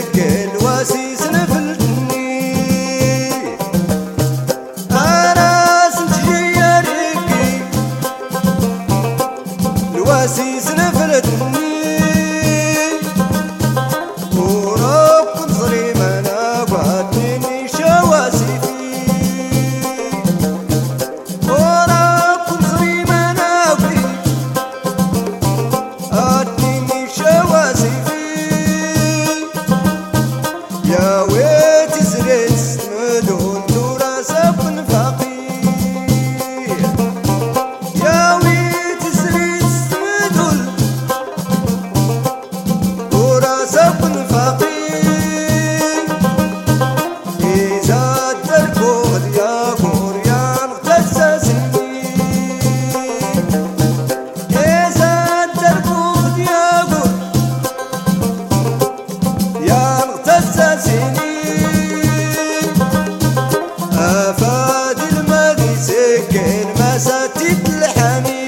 سكن واسيس نفلتني أنا سنتجي ركي الواسيس نفلتني وربكم ظليم أنا وعدني شواسيفي وربكم ظليم أنا وعدني شواسيفي يا ويتي زريت مدون دورا سبن فقير يا ويتي زريت مدون دورا سبن فقير إذا تركض يا غوريان غتساسني إذا تركض يا غوريان غتساسني أفادي الماضي سكن مساتي الحنين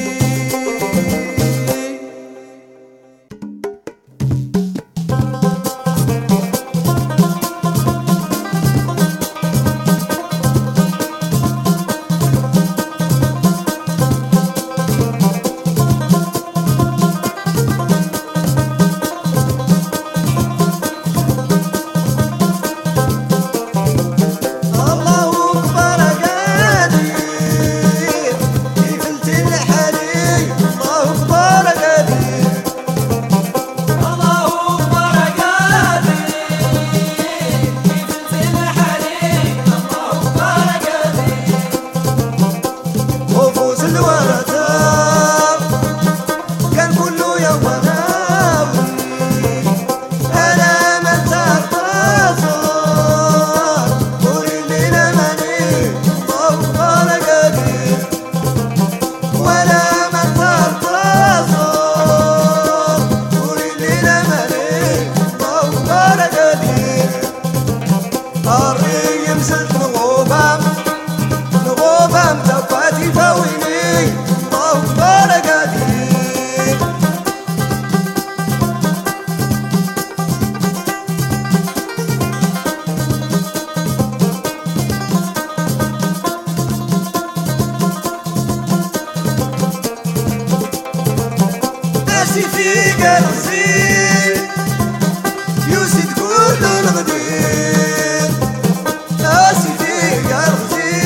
في قلبي يوسف كل الغدير ناسي في قلبي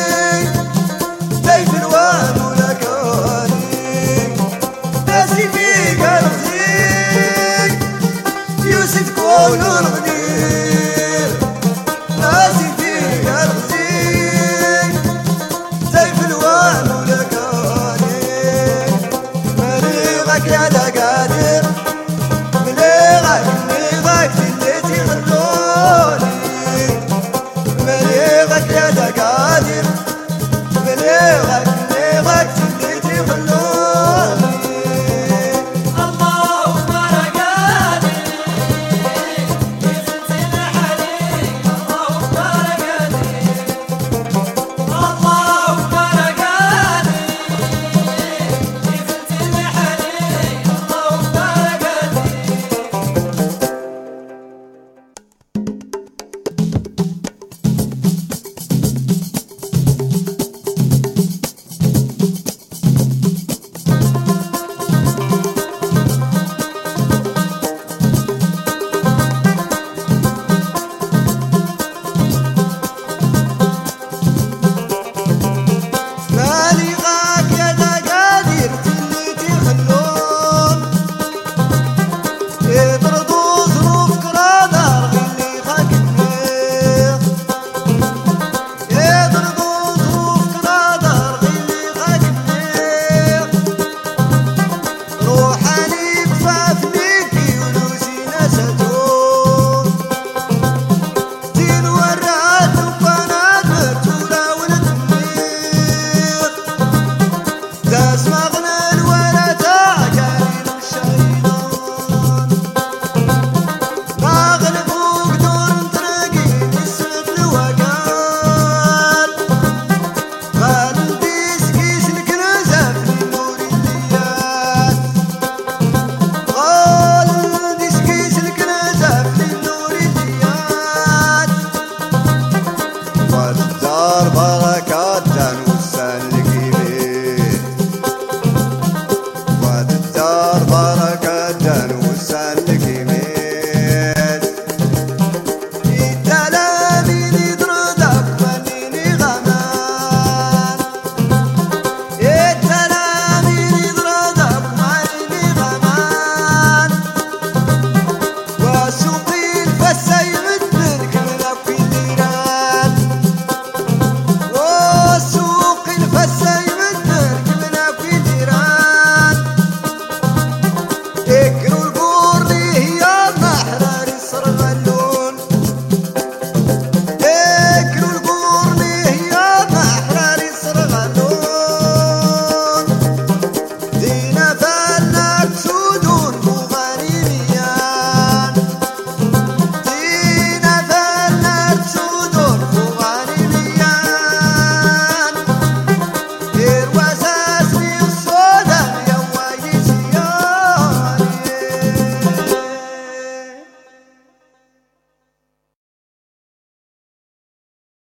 سيف الواد ولكاني ناسي في قلبي يوسف كل الغدير ناسي في قلبي سيف الواد ولكاني مريضك يا